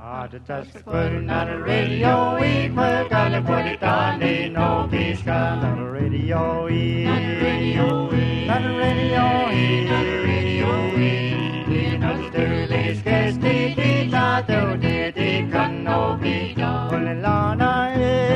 to touch the putting on the radio, we put on the put it on the no peace gun on the radio, on the radio, on the radio, on the radio, we know the early skates, the ta do the can no be done. Well, Lana,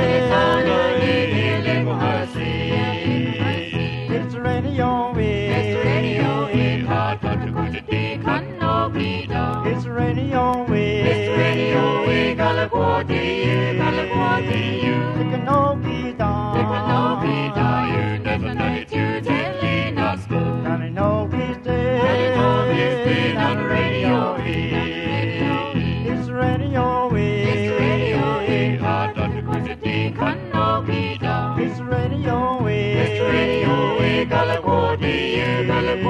it's radio, it's radio, hard to go to the can no be done. It's radio, it's radio, California, it can no be done. It can no be done. You never know it, you telling us go. And I know he's dead, on the radio, it's radio, it's radio, hard to go to the can no be done. It's radio, California,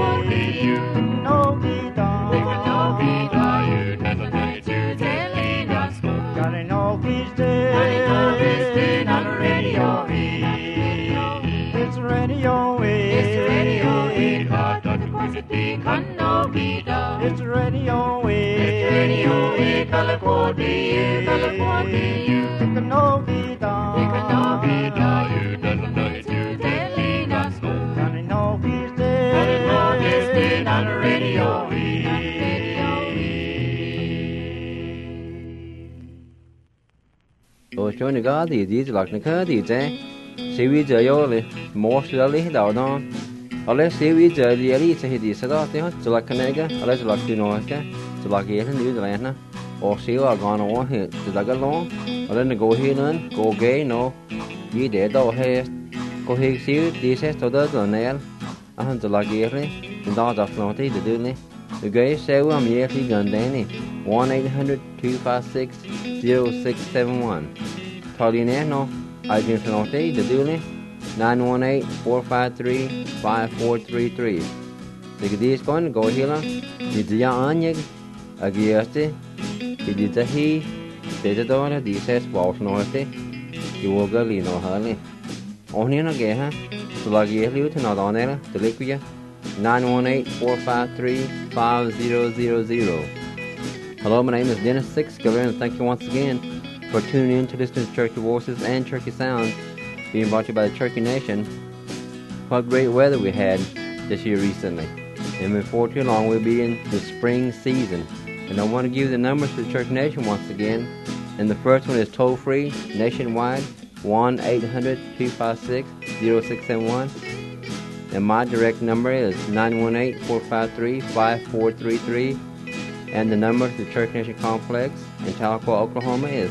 no be done. It can no be done. You never know it, you telling us go. And I know he's dead, on the radio, it's radio, it's radio, hard to go to the can no be done. It's radio, California, it can no be done. It can no be done. You never know it, you telling us go. And I know he's dead, on the radio. Ôi cho người ta thì đi lạc người ta thì chứ, sĩ vi giờ yo le, mua sữa le đào đó, ở đây sĩ vi giờ đi sẽ đi sẽ đó, thì họ chỉ lạc cái cái, ở đây chỉ lạc cái nó cái, chỉ lạc cái nó đi rồi nè, ở sĩ là còn nó thì chỉ lạc cái nó, ở đây nó go hi nữa, go gay nó, gì để đâu hay, go hi xíu đi sẽ sau đó rồi nè, anh chỉ lạc cái này, mình đào đặt nó thì được nè, the gay sẽ qua mình thì gần đây nè, 1-800-256-0671. Taliano, I can note the Dule 918-453-5433. The Gadi's going go here. Did the Anyag, Agiaste, did the he, the daughter, the says Walsh Norte, you will go Lino Hurley. Only in a geha, to Lagia Luton or Donella, the Liquia 918-453-5000. Hello, my name is Dennis Sixcover, and thank you once again for tuning in to listen to Cherokee Voices and Cherokee Sounds, being brought to you by the Cherokee Nation. What great weather we had this year recently. And before too long, we'll be in the spring season. And I want to give you the numbers to the Cherokee Nation once again. And the first one is toll-free, nationwide, 1-800-256-0671. And my direct number is 918-453-5433. And the number to the Cherokee Nation Complex in Tahlequah, Oklahoma is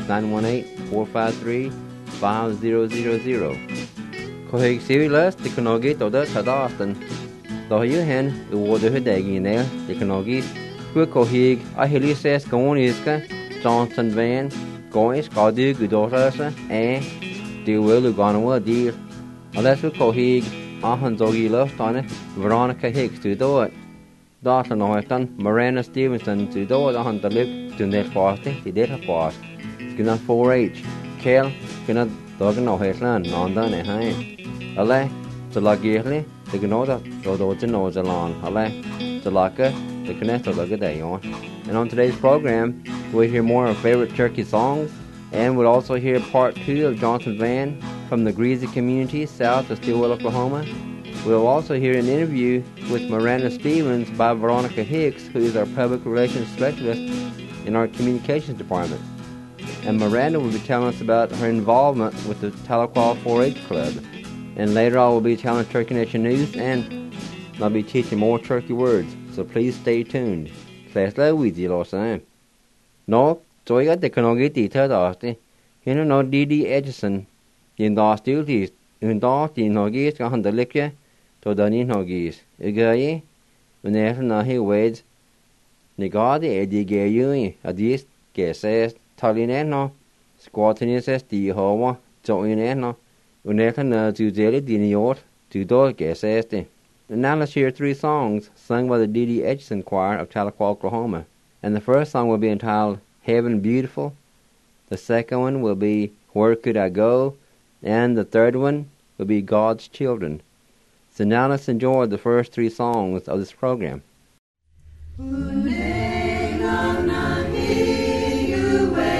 918-453-5000. Kohig Sirilas, the Konogi, Toda Sadastan. Though you hen, the water Hidegi nail, the Konogi, Quick Kohig, Ahili says Goniska, Johnson Van, Goish, Gadu, Gudorasa, and the will Luganawa dear. Unless we Kohig, Ahanzogi Lust on it, Veronica Hicks to do it. Dawson Norton, Miranda Stevenson to do it on the lip to net fasting, the data fast. Skinner 4H, Kel, Skinner Dogan or Hetland, London and Hine. Ale, the Lagirly, the Gnota, Rodotin knows along. Ale, the Laka, the Connect of the day on. And on today's program, we'll hear more of favorite Cherokee songs, and we'll also hear part 2 of Johnson Van from the Greasy community south of Stillwell, Oklahoma. We'll also hear an interview with Miranda Stevens by Veronica Hicks, who is our public relations specialist in our communications department. And Miranda will be telling us about her involvement with the Tahlequah 4-H Club. And later I will be telling Cherokee Nation News, and I'll be teaching more Cherokee words, so please stay tuned. Class la wizi lo sam. No, so I got the Konogi Tita Dasti. You know D.D. Edison, in the hostilities, in the Nogis, on the Likia. To Danny Nogis. Igaye, when they have nahi weds, Nigadi Eddie Gayui, Adis, Gesses, Talineno, Squatinis, the Hova, Joineno, Unetana to Jelly Diniot, to Do Gesses. And now let's hear 3 songs sung by the D.D. Edson Choir of Tahlequah, Oklahoma. And the first song will be entitled Heaven Beautiful. The second one will be Where Could I Go? And the third one will be God's Children. So now let's enjoy the first 3 songs of this program. Unenga na hiu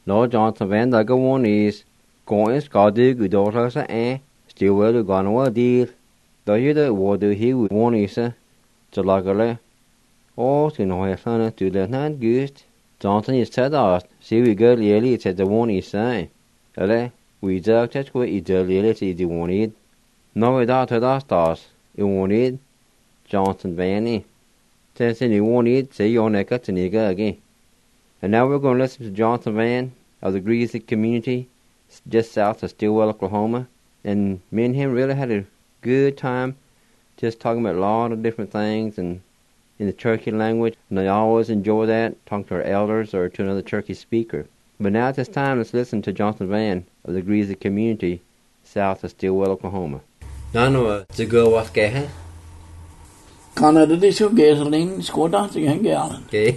Nå Johnson Van der gewoon is. Going skade gudorsa sa still well gone over deal. Da you the water he one is Jalagale. Oh, sin hoya sana to the nan gust. Johnson is said us. See we girl really said the one is say. Ele, we just touch what it really see the one it. No without the stars. You want it. Johnson Vanny. Says you want it, say your neck to nigga again. And now we're going to listen to Johnson Van of the Greasy community just south of Stillwell, Oklahoma. And me and him really had a good time just talking about a lot of different things and in the Cherokee language. And I always enjoy that, talking to our elders or to another Cherokee speaker. But now at this time, let's listen to Johnson Van of the Greasy community south of Stillwell, Oklahoma. Nano, to go was gay. Canada, this is gasoline, squad to gallon. Okay.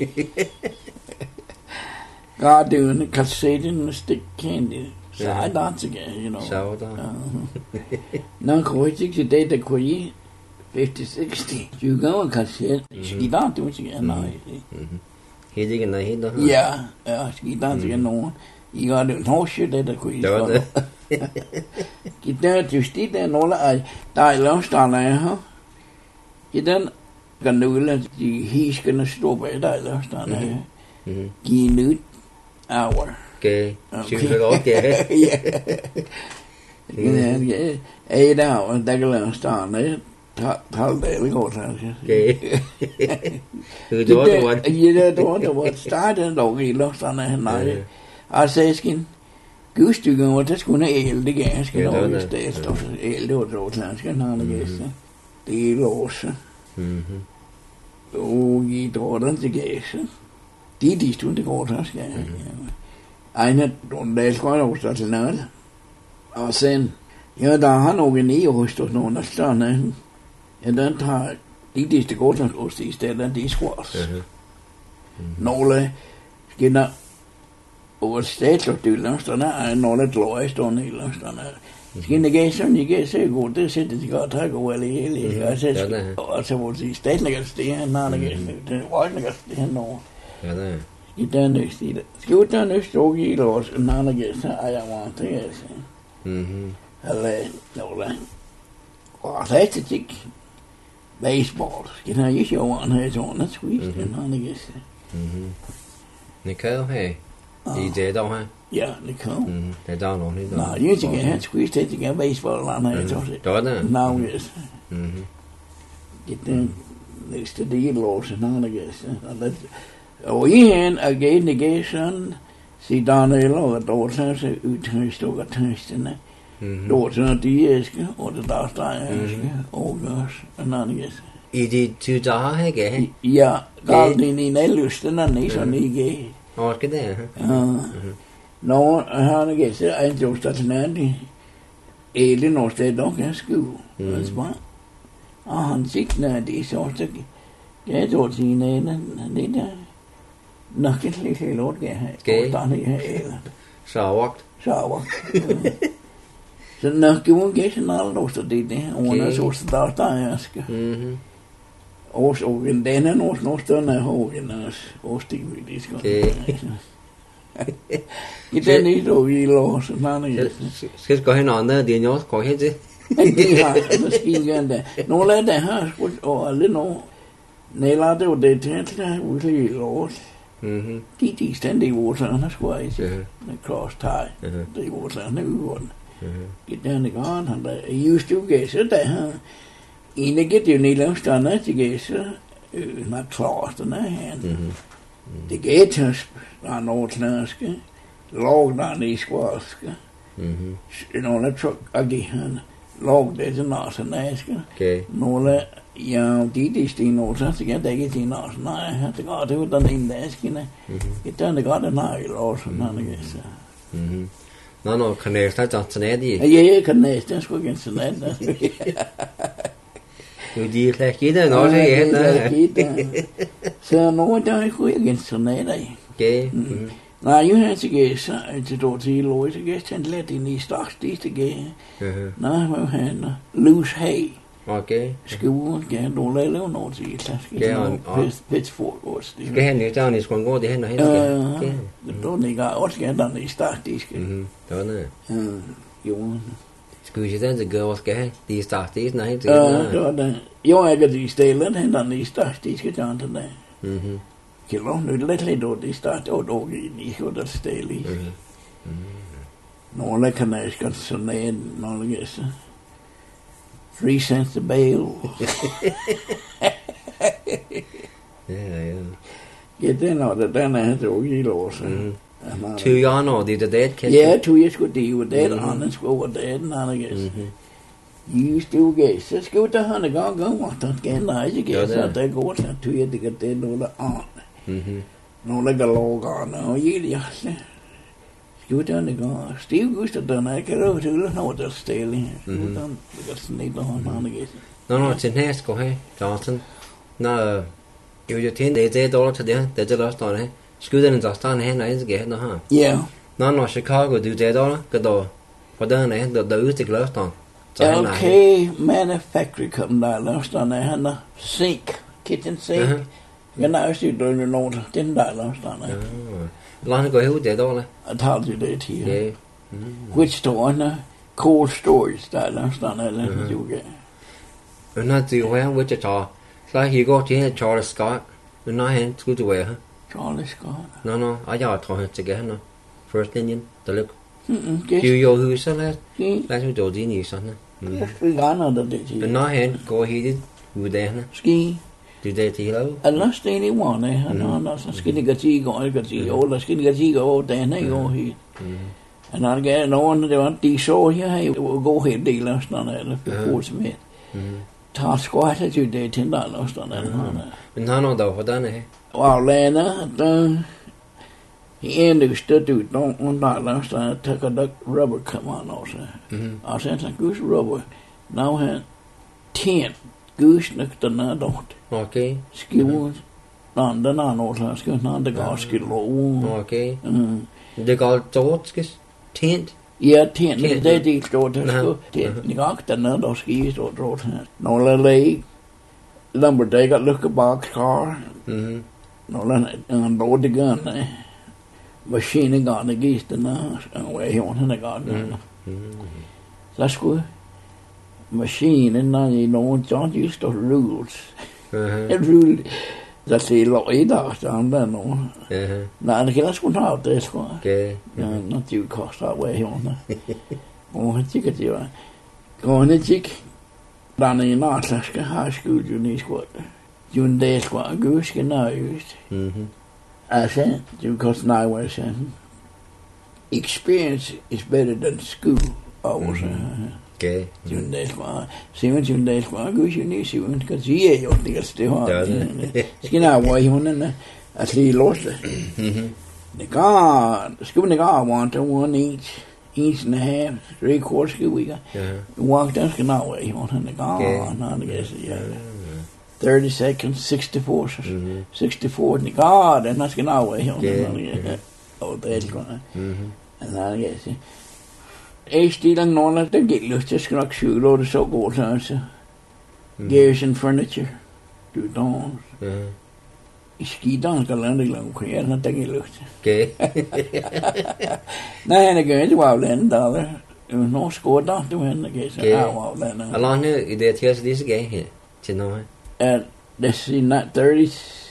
God doing the cassette and the stick candy. Side dance again, you know. Now, quite 60 days, the quay 50-60. You go and cassette, she don't do it again now. He didn't know he don't. Yeah, she dance again no. You got to know shit at the quay. Get there to stay there and all that. I lost on there, huh? You then can do it, he's gonna stop it. I lost on there. Give hour. Okay. Okay. Yeah. 8 hours, they go down stand there. Tell them we go down. Okay. You don't want. You don't want to start and dog lost on there. I say, skin. Goose to go, what's going to ail the gas? Can always stay stuff. Ail the road lands can have the gas. The loss. Oh, ye daughter the gas. Did to the quarters. I don't there's quite a started now. I said, you're the Hanover who stood on the sun, and then tired. Did the quarters was these dead and these was. Nola, skin up over state of the last on that, and all at lowest on the last on that. Skin the gas and you get say, go to sit as you got to go well. I said, I said, what's the state against the hand, not against the white against the hand, no. You done this, you done this, so you lost, and none against I don't want to guess. No, oh, that's a chick. Baseball. You know, you show one heads on the squeeze, and none against it. Nicole, hey. You did, don't I? Yeah, Nicole. They don't know. No, you should get squeezed, take to baseball on heads on it. Now, yes. Get them next to the loss, and none against it. Och igen again negation si Daniel och då så uthöjstog att höjstene då så att det är ska och det där står och en annan I did two dagar här. Ja, galden i nellusten ni så ni ge. Ja, ska det. Nå, han gäss en just att när det nog det då kan sku. Han siknar det så att det då sine det där. Nothing like Lord get Sawakt. Så när du won't get en all those det och när så starta jag ska. Och så vill den en och någon när hogen och stig vi ska. Det ni då vi lås man ska gå hen andra det jag ska hete. Det har maskin där. Nå lad det här och alla nå. Nej lad det det till vi lås. De ständig water squares across tie. The water new one. Get down the garden, and I used to get so that in the get you need to stand at the gate, not closed in the hand. The gate has on old Naska, logged on these squaws, you know, the truck again, logged there's a nose in Naska. No, let ja, die steen nodig te gaan tegen die naast. Nee, het gaat heel dan in de eskine. Het dan de gaat naar los en dan is. No, kan je dat dan snijden? Ja, kan je dat goed gaan snijden. Je die gelijk hier dan hè. Zo nooit dan goed gaan snijden. Oké. Nou, je hebt het door die loods gegeven en let in die straks die te gaan. Nou, we gaan loose hay. Okay. Skue, kan du lave noget til et slags Pittsburgh også. Skal han ikke tage, skulle gå det hen og hen? Det er ikke også gerne, der er start, det skal. Det var det. Jo. Skulle vi sige, det gør, skal have? De er start, det er sådan helt. Det var det. Jo, jeg kan de stille, han der er start, det skal tage den der. Kan du nu lidt over det start, og dog i det der stille. Nogle kanadiske, sådan nogle gæster. 3 cents a bale. Ja. Ja, den er han dog i lov, så. 2 januar, det er det, kan ja, 2 jeg skulle det, og det er han skulle over det, den andre gæst. I stod gæst, så skulle der han en gang, og der skal der ikke gæst, så der går så 2 jeg, det kan det nogle andre. Nogle der lågerne, og jeg skulle der en gang, Steve Gustav, den er ikke lov til at nå der stille. Skulle der, det kan sådan ikke, der han andre gæst. Nå, til næste går her, Johnson. Nå, jeg vil jo tænke, det er $10 til det, det er det også, der er. Skulle den så stande hen, og ikke skal have her. Ja. Nå, Chicago, det er $10, kan du, for den er, der er ude til Løston. Okay, manufacturing kom der, Løston er han der, sink, kitchen sink. Jeg har også det noget, den der Løston er. Hvor langt går ud, det er $10? Jeg tager det til her. Which store, cold storage, der Løston er, det du gør. Men når du er Wichita, så he går til her Charles Scott, men når han skulle du være her. Charles Scott? Nå, og jeg tror han til gerne, First Indian, der lykker. Det er jo huset, lad os jo dine i sådan. Jeg skal gerne det til. Men når han går helt ud af hende. Ski. Det er det til hele. Alla stille var det, han så skal det gatige og ikke gatige, og der skal det gatige og den er jo helt. Han har gerne nogen, det var de så her, gå helt del af sådan eller for med. Tager skåret til det til der eller sådan. Men han har dog hvordan er. Og lærerne, der en støtte ud, nogen der eller sådan, tager der rubber kommer også. Og så han gus rubber. Now han tændt gus nok den er dort. Okay. Skiver. Den er noget, så skal han der går skille. Okay. Det går dort, skal tændt. Ja, tændt. Det er det stort, der skal tændt. Ni går den er der skiver stort dort her. Nogle læge. Lumberjack at look a boxcar. Nogle han låter det gerne. Maskinen gerne gis den er. Og jeg har han gerne. Så skulle maskinen er i nogen don't use the rules. Rule. Der siger lov i dag, så han der nogen. Nej, det kan jeg sgu tage det, sgu. Okay. Ja, når det koster af, hvor jeg har. Og han tykker det var. Og han tykker. Der er en nærklaske high school, jo lige sgu. Jo en dag sgu, og gøske nøjest. Altså, det koster nøjest, sagde han. Experience is better than school, også. Okay. 20 days qua, 17 days qua, gøs jo lige 7, kan sige, jo, det kan det har. Skal jeg hvor hun er, at lige låste. Det går, skal man gå 1 and a half, 3/4 skal vi gå. Walk der skal nå hvor hun er går, når det er ja. 30 seconds, 64, 64, det går, den skal nå hvor hun er. Og det er godt. Og det er jeg stiler nogen af den gik lyst til nok cykel, det så godt altså. Gears and furniture. Du dons. I skider skal lande langt på her, den gik lyst. Okay. Nej, han er gøy, det var jo landet der. Nå skåret der, du han er gøy, så er jo landet. Hvor langt er det til at disse gav her til nu her? Let's see, not 30.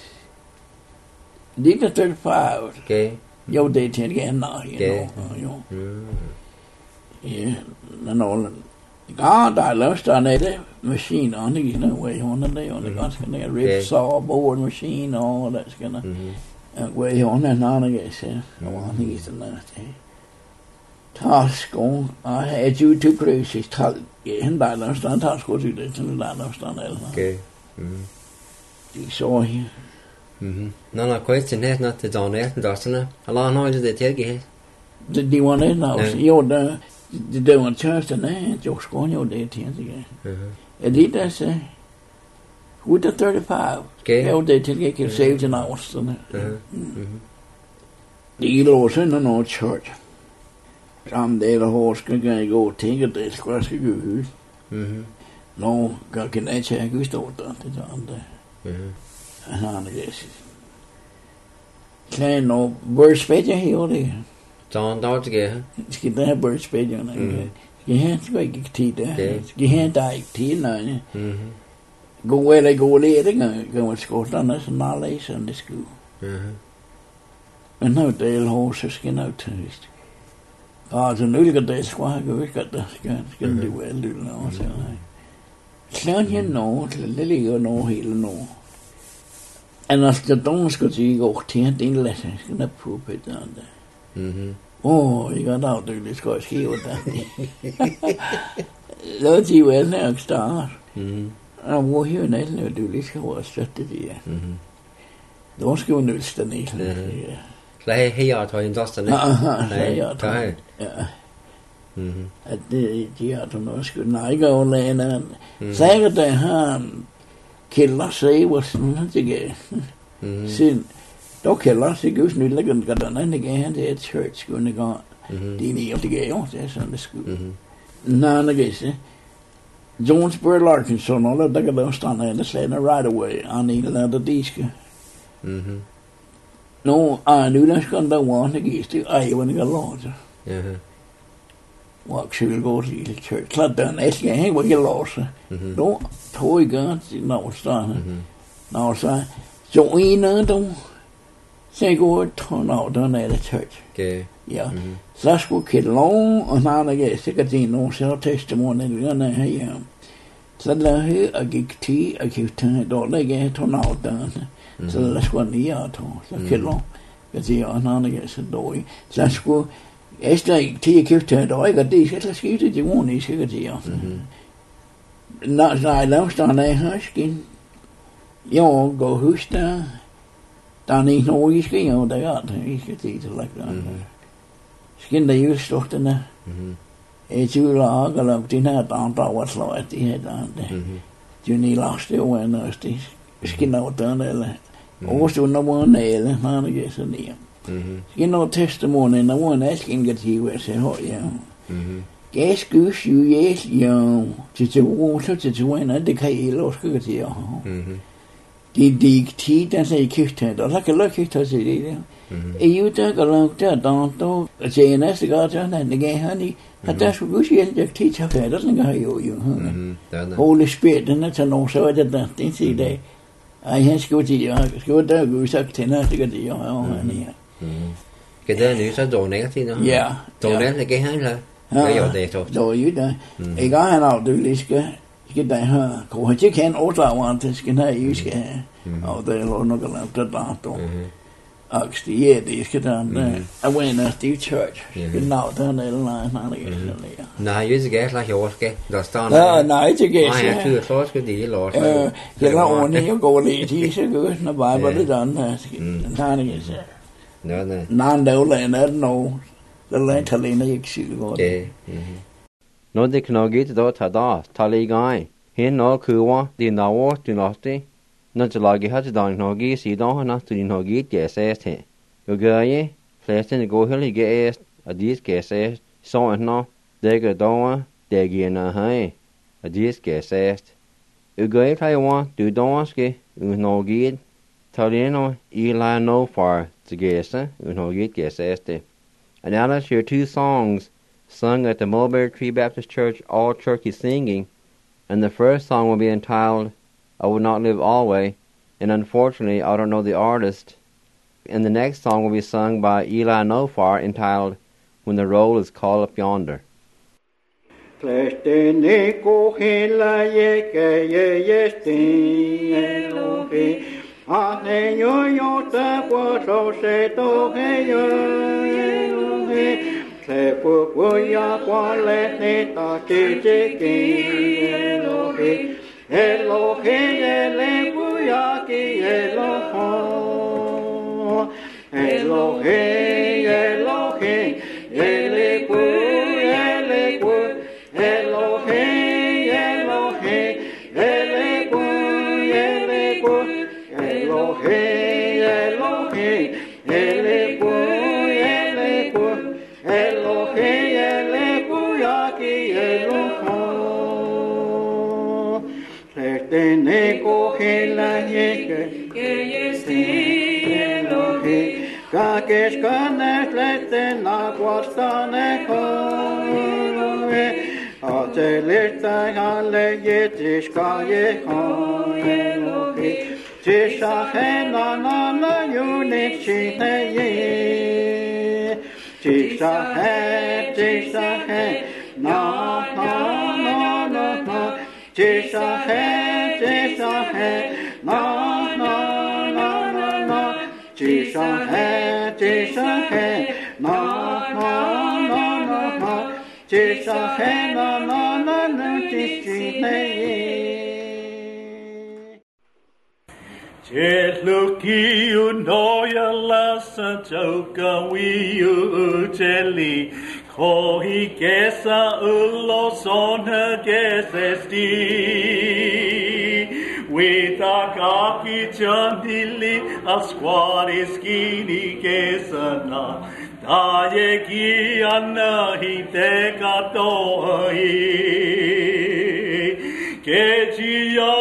Det er 35. Okay. Jo, det er til at gerne jo. Ja, når ja, der er løst der nede maskiner, og det er noget way hun der, og det ganske ned rip saw board machine og det skal der. Way hun er nede jeg siger, og han er sådan der. Task on, I had you to places tal. Han der løst der task går til det, sådan der løst der eller. Okay. De så her. Nå, question her not til John Erten der sådan. Eller noget det til her. Det var net nu. Jo, det var tørste nej, jo skåne jo det til igen. Det der så ud af 35. Jo, det til ikke save til nu sådan. Det er også noget church. Sammen der hos skal jeg gå tænke det skal gå ud. No, kaikki näitä ei kystoota tätä antaa. Hän kesi. Se no birdspedia hi oli. John Dodge. Skidda birdspedia näin. Ihan kaikki tiitä. Ihan tai tiina. Gå eller gå ledningen kan skolan är såna läsande skol. Men nu det är hos ska nu test. Så nu ska det ska det väl du nå så. Klart nå det ligger nå hela nå. Annars det då ska du gå till din läsning ska på det. Jag har det ska skriva det. Låt ju väl nästa år. Hvor her næsten du lige skal være støtte det. Då ska vi nu stanna i. Så här tar in just det. Nej, ja. Att det har du nog skulle nej gå läna. Säger det han killar sig vad som det går. Sen då killar sig just nu lägger den där igen det är church skulle gå. Det är ni att det går det är sån det skulle. Nej, det Jonesboro, Arkansas, no le daga da stanna in the right away on the other disk. No, I knew that's going to want to get to Iowa and go lost. Walk should go to the church. Club down S gang we get lost. No toy guns, no stanna. No so we know don't say go turn out down at the church. Okay. Yeah. Så skulle kid long og han er sikkert en nogen så testimony den er her. Så der her og gik til og gik til der ligger tornado der. Så der skulle ni at så kid long. Jeg siger han er så dårlig. Så skulle efter til gik til der ikke det så skete det jo ikke sikkert ja. Nej, lavstand er her skin. Jo, gå husk der. Der er ikke noget I skal jo der I skal til like Skinda just dohtana. Julla agala tinä taanta waslo at ihe taante. Juni laste uenasti. Skinda otana. Osunna vuonneille haanake sania. Skinda testimony na vuonna äsken gati se hoja. Keskus ju yes jo. Titse vuosa titse vuonna de kai loskugati jo. De digti den sei kyhtä. Der kan lukkigt se det. Eu der galang der danto JNS gata na ge hani hatta skulle sige jeg teacher fader den har jo. Holy Spirit den er no så det der det sig det. Ej han skulle der gå sagt til når det det jo han Cái đó nu så đồ này thì nó. Ja. Đồ này là cái hàng là. Cái jo det thôi. Đồ ju der. Jeg har han alt du lige skal der her. Kunne ikke kan overdrage til skal have I skal. Og der er nok langt der danto. Actually, det skal der. I went at the church. Genau, der er Nej, jeg skal ikke lade over skal. Der står nej, det kan jeg. Nej, jeg tror skal det lort. Jeg lader ordentligt og gå lidt i så godt, når bare var det den her. Nej, det så. Nej. Nej, der er no. Der er talene ikke syg godt. Når det knogget då tada, taligai. Hen no kuwa, det nawo, du notte. Når det lager hat dan knogi sidan han du knogget jeg sagde til. Jeg gør jeg, flestene går hellige er, at de skal sige, så nå, det gør dog, det giver noget her, at de skal sige. Jeg gør ikke herovre, du dog skal, knogget, taleno, I lader no far til gæste, knogget jeg sagde det. And now let's hear two songs sung at the Mulberry Tree Baptist Church All Turkey Singing, and the first song will be entitled I Would Not Live Always, and unfortunately I don't know the artist, and the next song will be sung by Eli Nofar entitled When the Roll is Called Up Yonder. Se puhuja kuolleet ta kiitikin Elohi, Elohi, Elepujakin Eloho. Elohi, Elohi, Elepu, Elepu, Elohi, Elohi, Elepu, Elepu, Elohi, Elohi, Elepu, Elepu, Elohi, Elepujakin Eloho. Keskane slette na kwastane koe. Azelita halle yetiska ye koe. Tisha na na na unit chine ye. Tisha na na na na na. Tisha na na na na na. Tisha na na na na na. Tisha na na na na chine ye. Luki unoya la santoka wiu jelly. Kohi kesa ulo sona kesesti. With a kaki chandili a squari skini kesana. Daye ki anna hite katoi. Kechiya.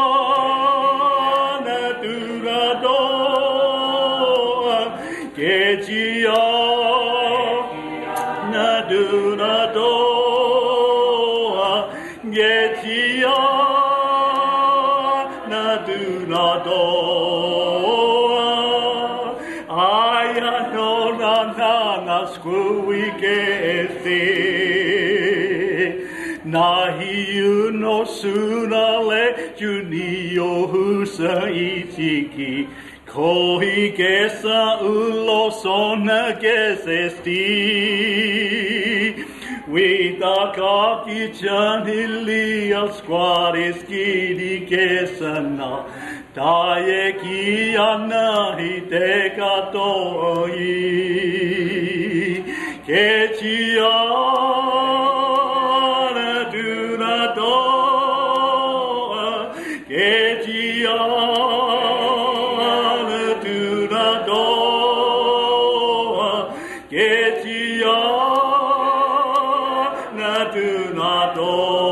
Nahi no suna le junio husa ichiki. Kohi kesa ulo sona kesesti. Wita kaki chanili al squariski di kesana. Daye ki anahi te katoi. Kechiana dunado. Kechiana dunado. Kechiana dunado.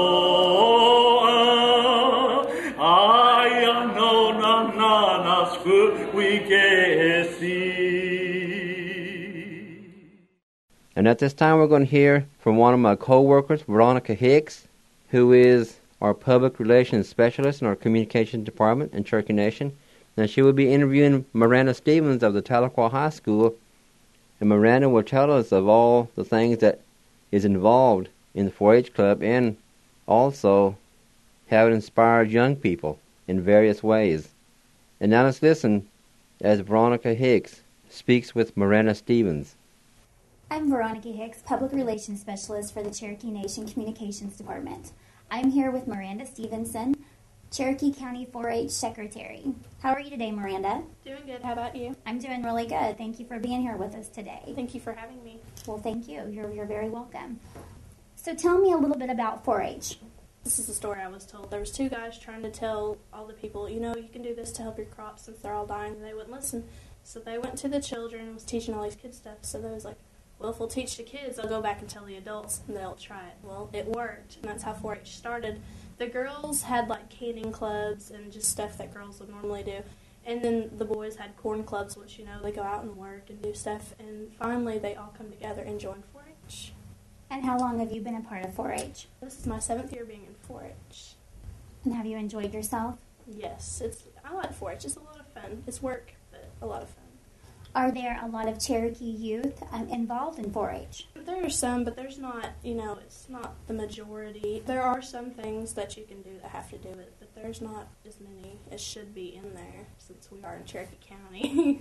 And at this time we're going to hear from one of my co-workers, Veronica Hicks, who is our public relations specialist in our communications department in Cherokee Nation. And she will be interviewing Miranda Stevens of the Tahlequah High School. And Miranda will tell us of all the things that is involved in the 4-H Club and also how it inspired young people in various ways. And now let's listen as Veronica Hicks speaks with Miranda Stevens. I'm Veronica Hicks, Public Relations Specialist for the Cherokee Nation Communications Department. I'm here with Miranda Stevenson, Cherokee County 4-H Secretary. How are you today, Miranda? Doing good. How about you? I'm doing really good. Thank you for being here with us today. Thank you for having me. Well, thank you. You're very welcome. So tell me a little bit about 4-H. This is the story I was told. There was two guys trying to tell all the people, you can do this to help your crops since they're all dying, and they wouldn't listen. So they went to the children and was teaching all these kids stuff. So they was like, well, if we'll teach the kids, they'll go back and tell the adults, and they'll try it. Well, it worked, and that's how 4-H started. The girls had, canning clubs and just stuff that girls would normally do. And then the boys had corn clubs, which, they go out and work and do stuff. And finally, they all come together and join 4-H. And how long have you been a part of 4-H? This is my 7th year being in 4-H. And have you enjoyed yourself? Yes, I like 4-H. It's a lot of fun. It's work, but a lot of fun. Are there a lot of Cherokee youth involved in 4-H? There are some, but there's not, it's not the majority. There are some things that you can do that have to do it, but there's not as many as should be in there since we are in Cherokee County.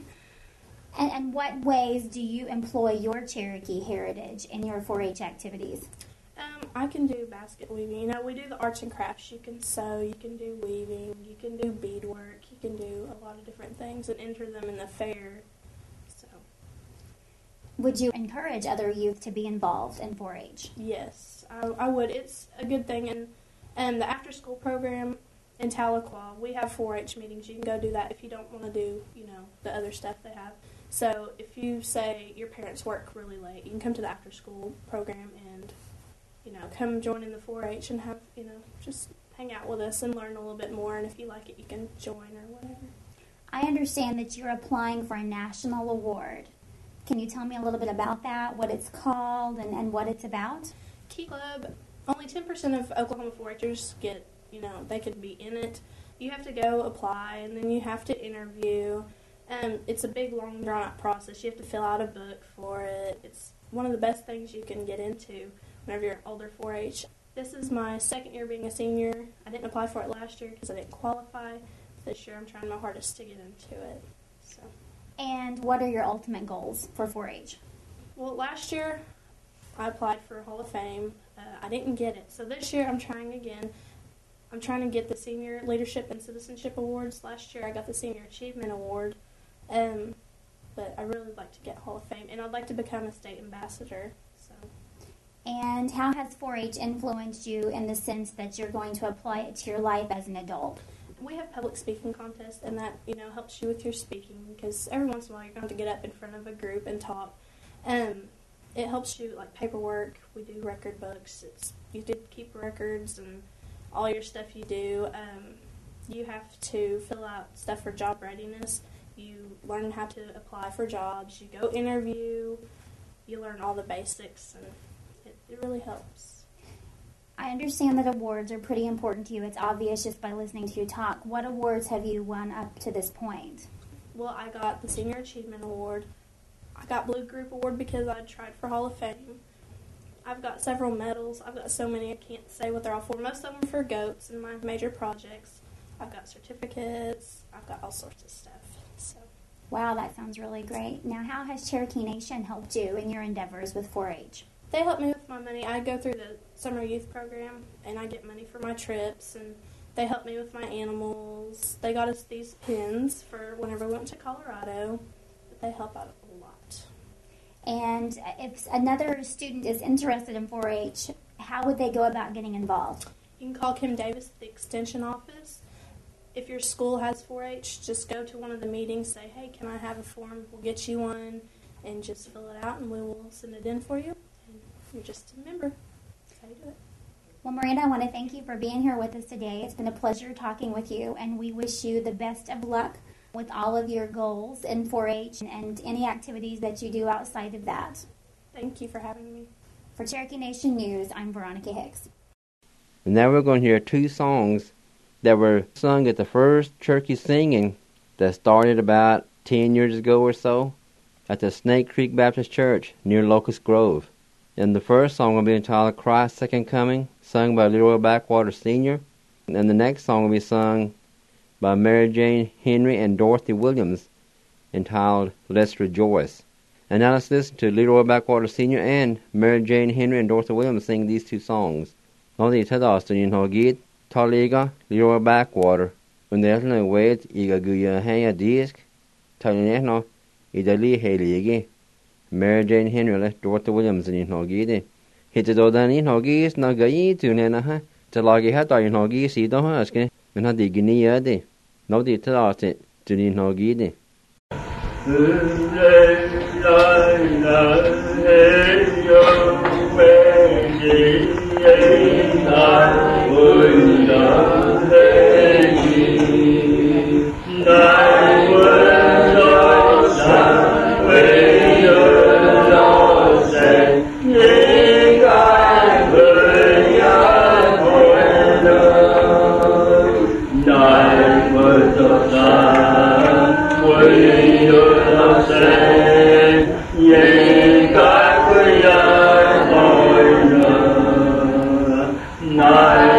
And what ways do you employ your Cherokee heritage in your 4-H activities? I can do basket weaving. We do the arts and crafts. You can sew, you can do weaving, you can do beadwork, you can do a lot of different things and enter them in the fair. So, would you encourage other youth to be involved in 4-H? Yes, I would. It's a good thing. And the after-school program in Tahlequah, we have 4-H meetings. You can go do that if you don't want to do, the other stuff they have. So if you say your parents work really late, you can come to the after-school program and, come join in the 4-H and have, just hang out with us and learn a little bit more. And if you like it, you can join or whatever. I understand that you're applying for a national award. Can you tell me a little bit about that, what it's called, and what it's about? Key Club, only 10% of Oklahoma 4-Hers get, they could be in it. You have to go apply, and then you have to interview. It's a big, long, drawn-out process. You have to fill out a book for it. It's one of the best things you can get into whenever you're older 4-H. This is my second year being a senior. I didn't apply for it last year because I didn't qualify. This year I'm trying my hardest to get into it. So. And what are your ultimate goals for 4-H? Well, last year I applied for Hall of Fame. I didn't get it. So this year I'm trying again. I'm trying to get the Senior Leadership and Citizenship Awards. Last year I got the Senior Achievement Award. But I really would like to get Hall of Fame. And I'd like to become a state ambassador. So. And how has 4-H influenced you in the sense that you're going to apply it to your life as an adult? We have public speaking contests, and that, helps you with your speaking, because every once in a while you're going to get up in front of a group and talk. It helps you, like paperwork. We do record books. You did keep records and all your stuff you do. You have to fill out stuff for job readiness. You learn how to apply for jobs. You go interview. You learn all the basics, and it really helps. I understand that awards are pretty important to you. It's obvious just by listening to you talk. What awards have you won up to this point? Well, I got the Senior Achievement Award. I got Blue Group Award because I tried for Hall of Fame. I've got several medals. I've got so many I can't say what they're all for. Most of them for GOATs and my major projects. I've got certificates. I've got all sorts of stuff. So. Wow, that sounds really great. Now, how has Cherokee Nation helped you in your endeavors with 4-H? They help me with my money. I go through the summer youth program, and I get money for my trips, and they help me with my animals. They got us these pins for whenever we went to Colorado. But they help out a lot. And if another student is interested in 4-H, how would they go about getting involved? You can call Kim Davis at the Extension office. If your school has 4-H, just go to one of the meetings, say, hey, can I have a form? We'll get you one, and just fill it out, and we will send it in for you. You're just a member. That's how you do it. Well, Miranda, I want to thank you for being here with us today. It's been a pleasure talking with you, and we wish you the best of luck with all of your goals in 4-H and any activities that you do outside of that. Thank you for having me. For Cherokee Nation News, I'm Veronica Hicks. And now we're going to hear two songs that were sung at the first Cherokee Singing that started about 10 years ago or so at the Snake Creek Baptist Church near Locust Grove. And the first song will be entitled Christ's Second Coming, sung by Leroy Backwater Sr. And the next song will be sung by Mary Jane Henry and Dorothy Williams, entitled Let's Rejoice. And now let's listen to Leroy Backwater Sr. and Mary Jane Henry and Dorothy Williams sing these two songs. Nådde till dagen har git, taliga Leroy Backwater, und ätlen vet iga guya hänga disk, talinehno idali helige. Mary Jane Henry Dorothy Williams in Nogide. Hitte då den in Hogis nagai tunena ha. Talagi ha da in Hogis I då haske. Men ha digni yadi. No di talate to in Nogide. Night.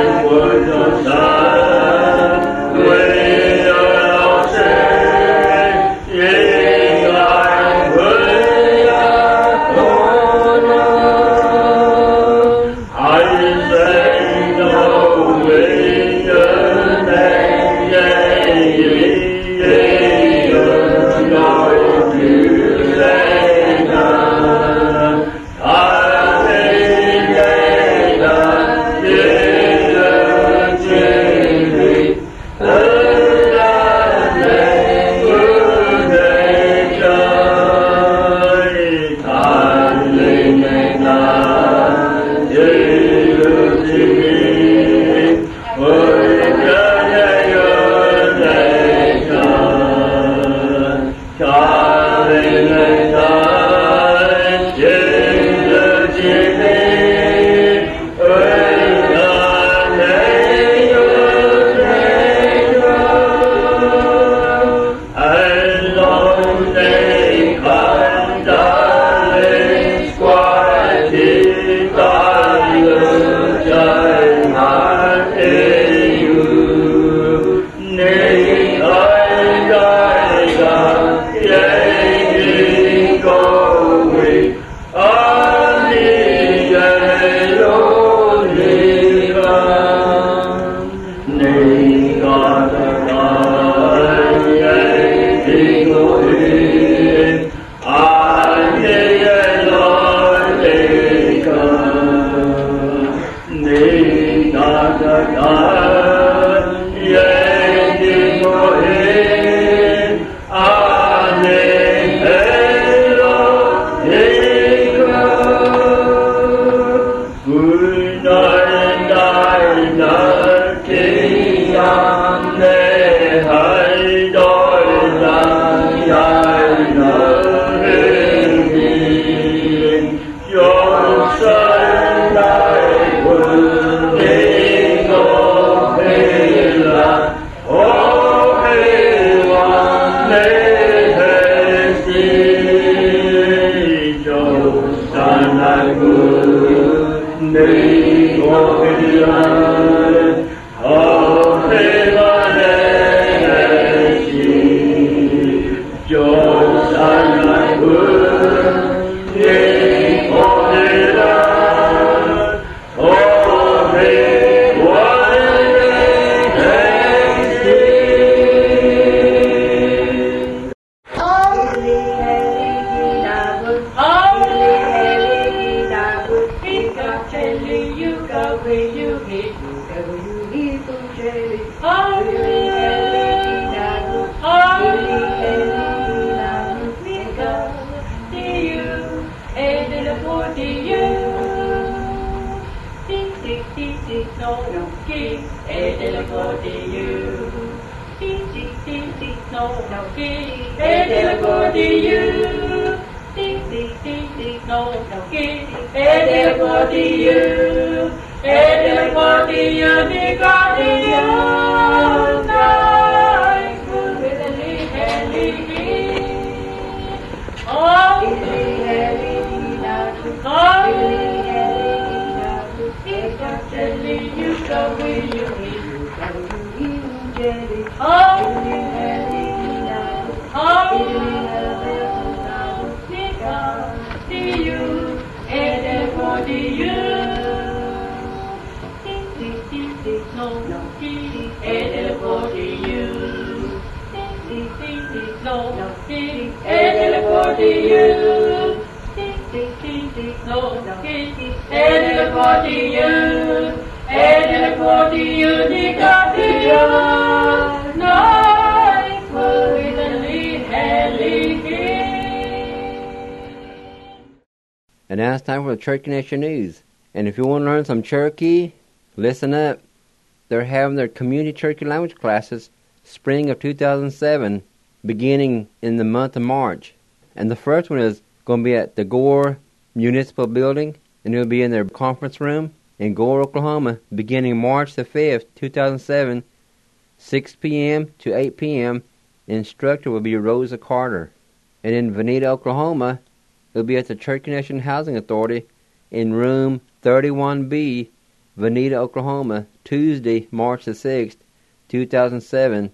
And now it's time for the Cherokee Nation News. And if you want to learn some Cherokee, listen up. They're having their community Cherokee language classes spring of 2007, beginning in the month of March. And the first one is going to be at the Gore Municipal Building, and it'll be in their conference room in Gore, Oklahoma, beginning March the 5th, 2007, 6 p.m. to 8 p.m. The instructor will be Rosa Carter. And in Veneta, Oklahoma, it'll be at the Cherokee Nation Housing Authority in room 31B, Veneta, Oklahoma, Tuesday, March the 6th, 2007,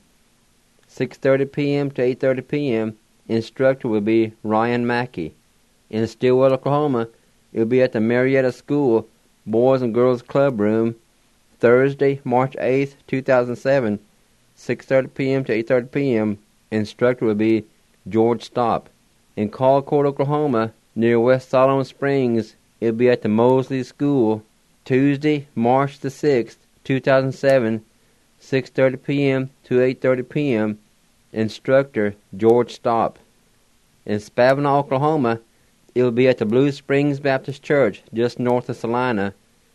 6:30 p.m. to 8:30 p.m. Instructor will be Ryan Mackey. In Stillwell, Oklahoma, it will be at the Marietta School Boys and Girls Club Room, Thursday, March 8th, 2007, 6:30 p.m. to 8:30 p.m. Instructor will be George Stopp. In Colcord, Oklahoma, near West Solomon Springs, it will be at the Mosley School, Tuesday, March the 6th, 2007, 6:30 p.m. to 8:30 p.m. Instructor George Stopp. In Spavinaw, Oklahoma, it will be at the Blue Springs Baptist Church, just north of Salina,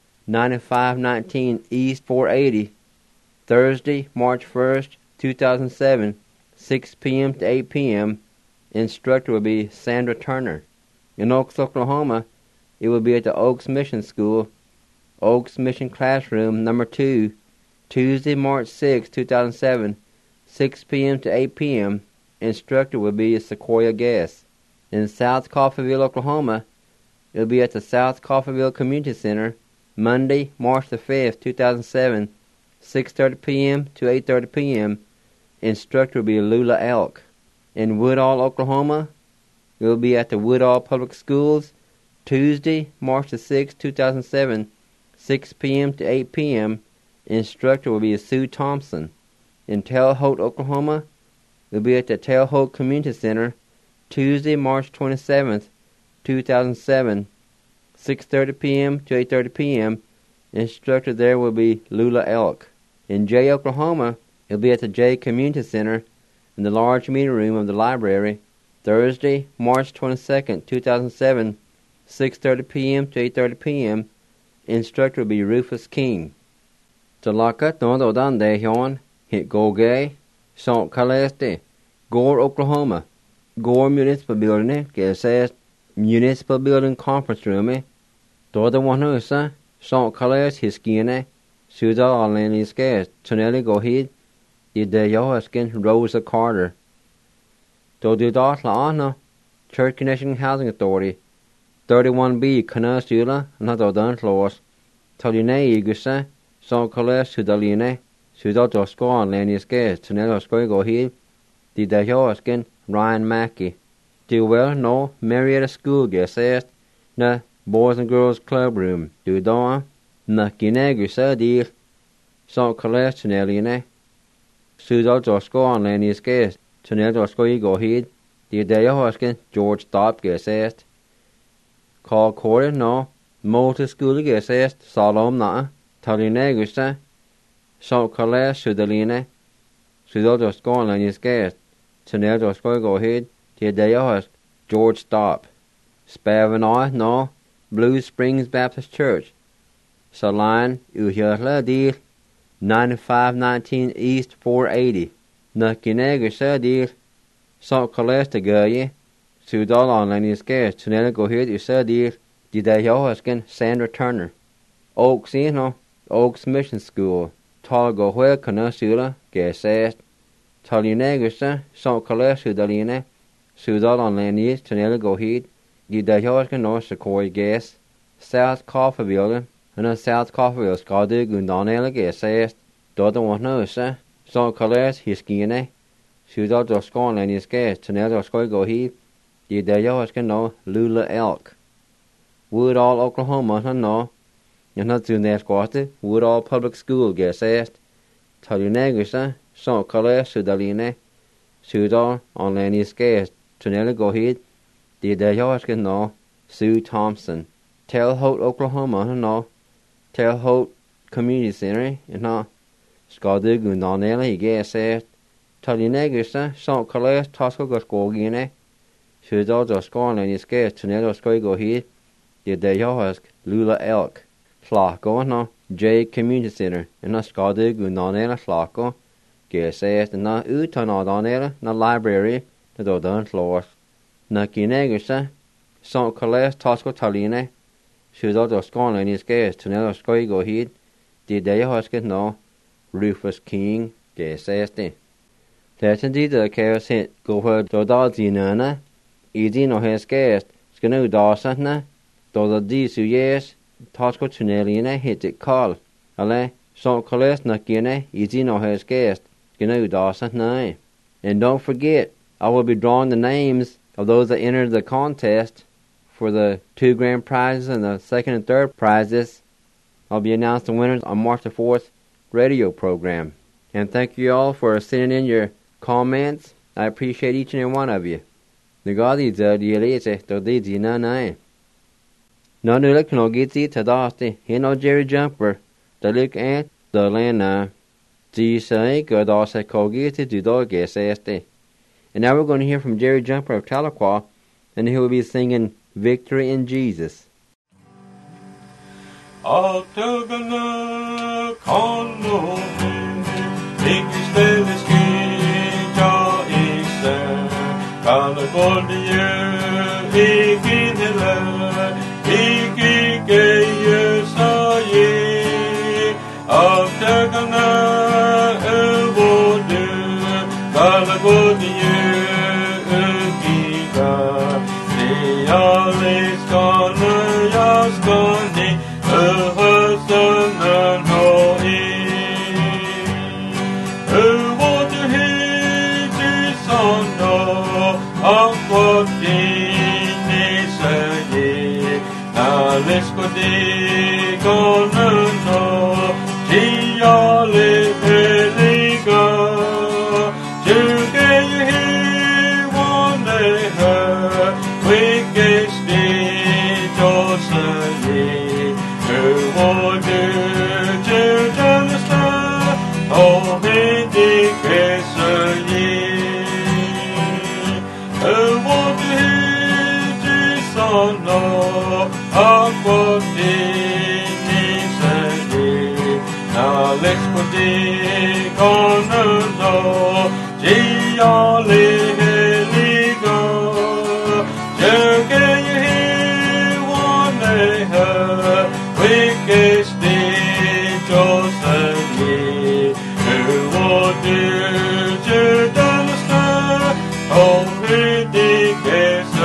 9519 East 480, Thursday, March 1st, 2007, 6 p.m. to 8 p.m. Instructor will be Sandra Turner. In Oaks, Oklahoma, it will be at the Oaks Mission School, Oaks Mission Classroom Number 2, Tuesday, March 6, 2007, 6 p.m. to 8 p.m. Instructor will be Sequoia Guest. In South Coffeyville, Oklahoma, it will be at the South Coffeyville Community Center, Monday, March the 5th, 2007, 6:30 p.m. to 8:30 p.m. Instructor will be Lula Elk. In Woodall, Oklahoma, it will be at the Woodall Public Schools, Tuesday, March the 6th, 2007, 6 p.m. to 8 p.m. Instructor will be Sue Thompson. In Terre Haute, Oklahoma, it will be at the Terre Haute Community Center, Tuesday, March 27th, 2007, 6:30 p.m. to 8:30 p.m. Instructor there will be Lula Elk. In Jay, Oklahoma, it'll be at the Jay Community Center in the large meeting room of the library, Thursday, March 22nd, 2007, 6:30 p.m. to 8:30 p.m. Instructor will be Rufus King. Talaka Tondo Dande Hon, Hit Goge, St. Caleste, Gore, Oklahoma. Gore Municipal Building, says Municipal Building Conference Room, Doda Wanusa, St. Caleste Hiskine, Suda Alani Scares, Tonelli Gohid, Ide Yohaskin, Rosa Carter. Dodu Dotla Anna, Church Connection Housing Authority, 31B, Canastula, Nadodan Floors, Toline Igusa, St. Caleste Sudaline, Suda Dosco Alani Scares, Tonelli Scoy Gohid, Ide Yohaskin, Ryan Mackey. Do well no Marietta School says na Boys and Girls Club Room. Do dawn na Ginegu Sadir St. Caleste Tuneline Sudal Josco on Lenny's guest Tunel Josco Ego Heed the day Hoskin George Stop says Call Corey no Motor School says Salom na Talinegu sa St. Caleste Sudaline Sudal Josco on Lenny's guest Tunel Josco Ego Heed the day George Stop. Spavanaw no Blue Springs Baptist Church. Saline Uhirla Deal 9519 East 480. Nakinega Sadir St. Caleste Gaye Sudal on Lenny's Gas Tunela Gohid Usadir the day Sandra Turner. Oaks Oaks Mission School. Talgo Hue Canasula Gasast. Talinega St. Caleste Daline Sudal on Lenny's Tunela Gohid the day North Sequoia Gas South Coffeeville and a South Coffeeville Scadu Gundanela Gasast Doda Wanosa St. Caleste Hiskine Sudal Doscon Lenny's Gas Tunela Scoy Gohid the day no Lula Elk. Woodall, Oklahoma no and not to Nesquate Woodall Public School Gasast Talinega St. Caleste Sudaline Sudal on Lenny's Gas Tunela Gohid the day no Sue Thompson. Terre Haute, Oklahoma no Terre Haute Community Center no Scadu Gundanela Gasast Talinega St. Caleste Tosco Goscogine Sudal Doscon Lenny's Gas Tunela Scoy Gohid the day Lula Elk. Flacco no J Community Center no Scadu Gundanela Flacco Gasast no Utanadonela no library the Dodan Floors. Na Ginega St. Caleste Tosco Taline Sudal Doscon Lenny's Gas Tunela Scoy Gohid the day no Rufus King Gasasti. That's indeed the chaos hit go for Dodal Zinana Easy no has gas Skanu Dawsana Doda Disu yes Tosco Tunelina hit it call. Ale St. Caleste na Gine Easy no has gas Skanu Dawsana. And don't forget, I will be drawing the names of those that entered the contest for the 2 grand prizes and the 2nd and 3rd prizes. I'll be announcing the winners on March the 4th radio program. And thank you all for sending in your comments. I appreciate each and every one of you. Nagadi Zadielese Dodidi Nanae. Nonula Knogiti Tadasti, Hino Jerry Jumper, the Luke Ant, the Lana, Gisai Godasa Kogiti Dudogeseste. And now we're going to hear from Jerry Jumper of Tahlequah, and he will be singing Victory in Jesus. Atagana kono ikistele skija isa kalagolye ikinela ikike saye atagana evode kalagolye Wicked state, Joseph, let's put it on the door. Gee, all go. Just get you here, one day, her. Wicked stay, Joseph, who would do to the star? Oh, ridiculous,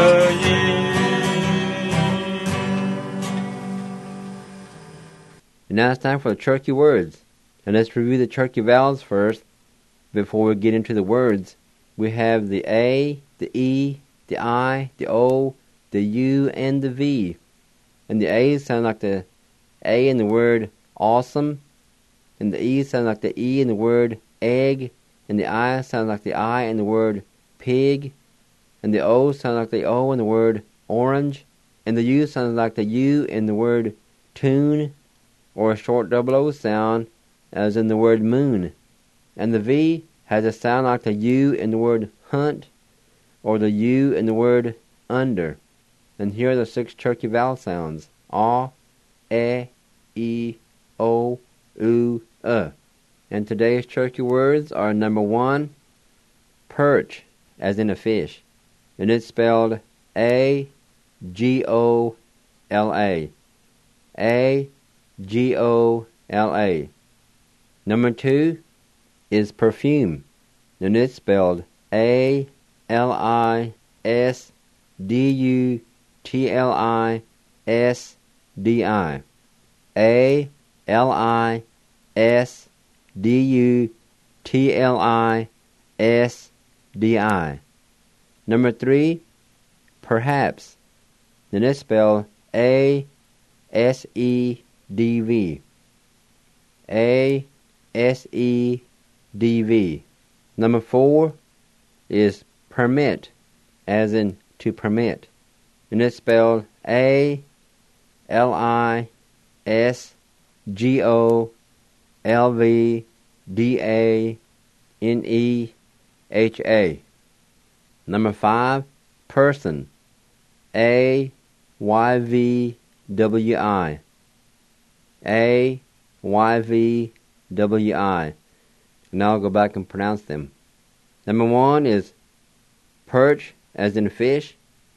And now it's time for the Cherokee words. And let's review the Cherokee vowels first before we get into the words. We have the A, the E, the I, the O, the U, and the V. And the A's sound like the A in the word awesome. And the E sound like the E in the word egg. And the I sound like the I in the word pig. And the O sound like the O in the word orange. And the U sounds like the U in the word tune, or a short double O sound, as in the word moon. And the V has a sound like the U in the word hunt, or the U in the word under. And here are the 6 Cherokee vowel sounds: A, E, O, U, And today's Cherokee words are number 1, perch, as in a fish. And it's spelled A-G-O-L-A. A-G-O-L-A. Number 2 is perfume, and it's spelled A-L-I-S-D-U-T-L-I-S-D-I. A-L-I-S-D-U-T-L-I-S-D-I. Number 3, perhaps, and it's spelled A-S-E-D-V. A-S-E-D-V. Number 4 is permit, as in to permit. And it's spelled A-L-I-S-G-O-L-V-D-A-N-E-H-A. Number 5, person. A-Y-V-W-I. A-Y-V-W-I. Now I'll go back and pronounce them. Number 1 is perch, as in fish.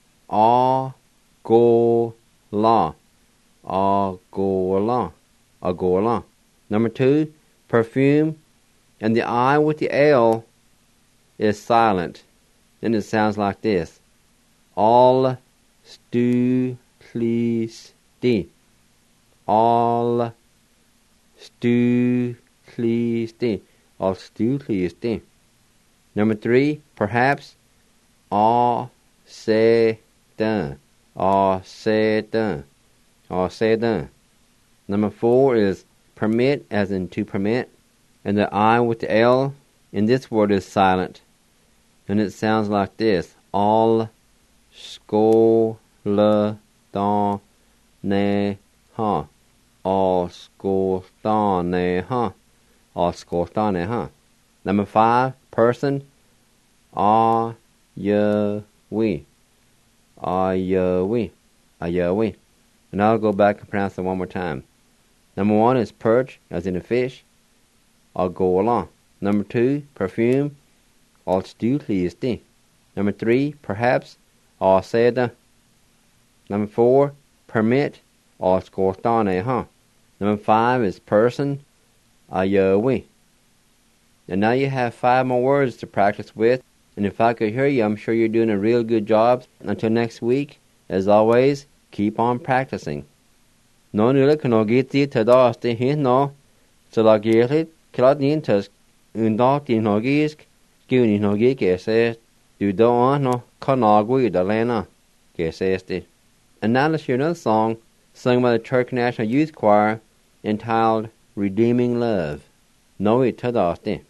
A-go-la. A-go-la. A-go-la. Number 2, perfume, and the I with the L is silent. Then it sounds like this: all stu please d. All stu please d. All stu please d. Number 3, perhaps. All say done. All say done. All say done. Number 4 is permit, as in to permit, and the I with the L in this word is silent. And it sounds like this: all sko le don ne ha. All sko don ne ha. All sko don ne ha. Number 5, person. A ye we. A ye we. A ye we. And I'll go back and pronounce it one more time. Number 1 is perch, as in a fish. I'll go along. Number 2, perfume. All stu please d. Number 3, perhaps. All say da. Number 4, permit. All score don a ha. Number 5 is person. A ye we. And now you have 5 more words to practice with. And if I could hear you, I'm sure you're doing a real good job. Until next week, as always, keep on practicing. No nula kanogiti tadasti hin no. Salagiri kladin tas undati nogisk. Skuni nogi kese. Du doan no kanagui dalena kesesti. And now let's hear another song sung by the Cherokee National Youth Choir entitled Redeeming Love. No tadasti.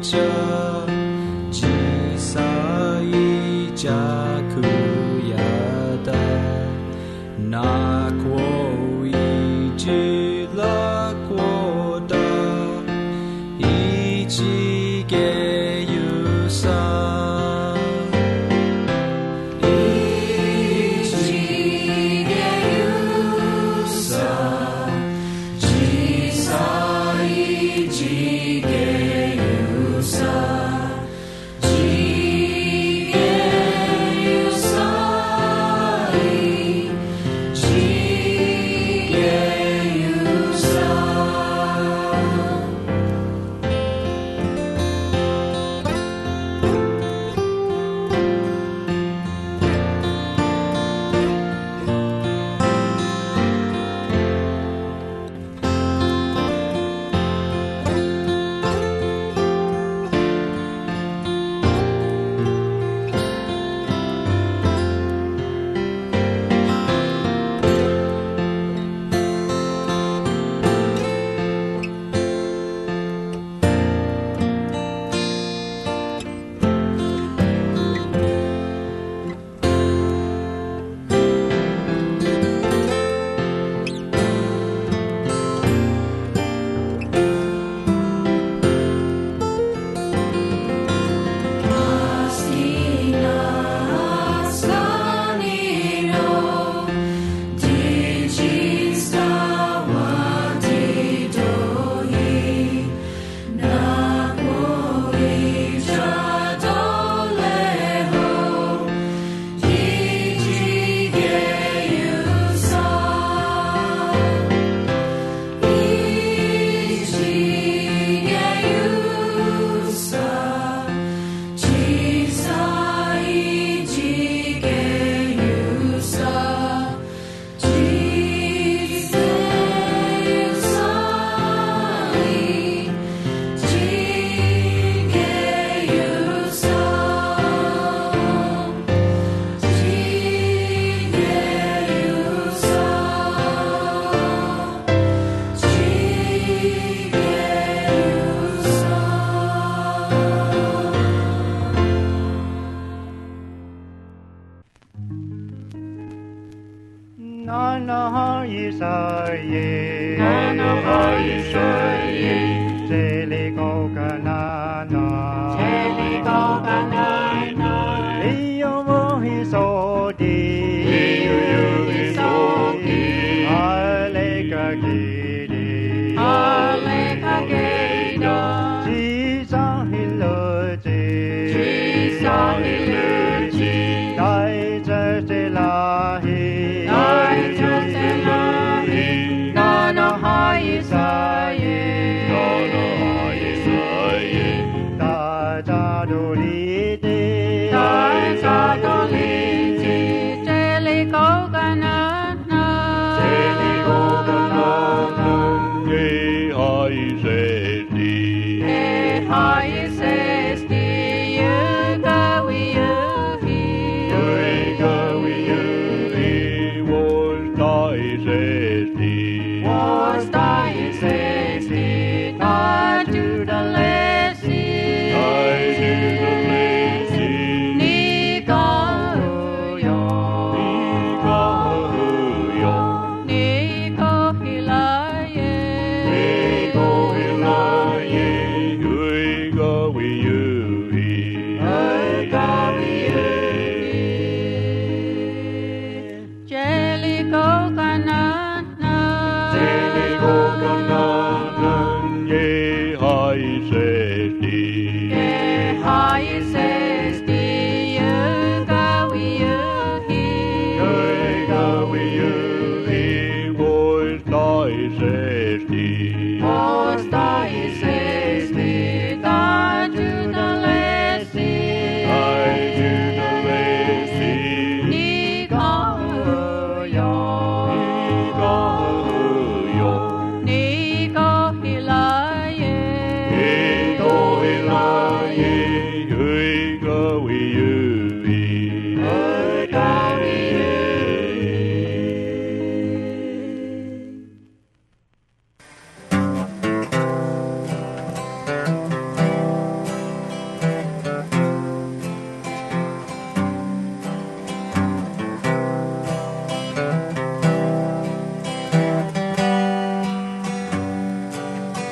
Israel.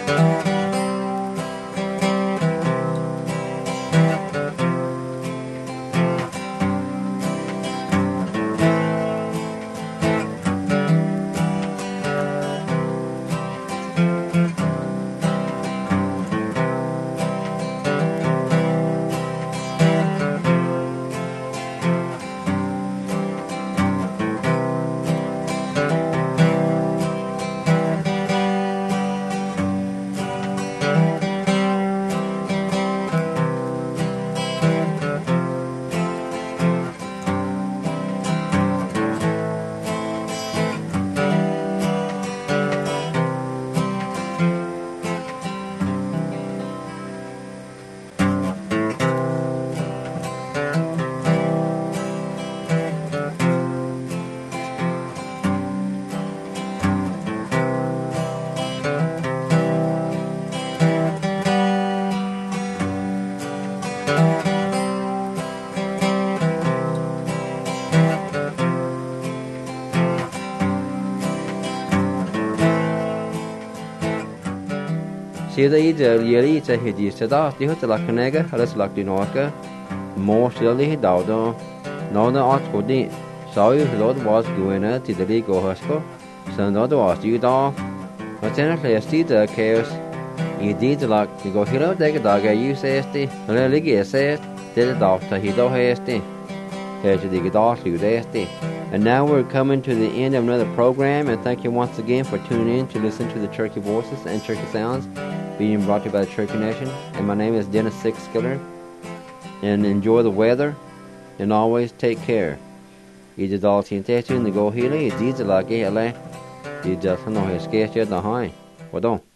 Sida ida lieli ta hidi sada di hot la kanega halas la dinoka more silly daudo no na at kodi so you lord was goena to the league hosko so no do was you da atena lesti the chaos you did like you go hero de daga you sesti le ligi se de da ta hido hesti here to the da you desti. And now we're coming to the end of another program, and thank you once again for tuning in to listen to the Cherokee Voices and Cherokee Sounds being brought to you by the Cherokee Nation. And my name is Dennis Sixskiller. And enjoy the weather, and always take care. You just all seen that in the go here. You did like it, you just know his sketch at the high. Well, don't.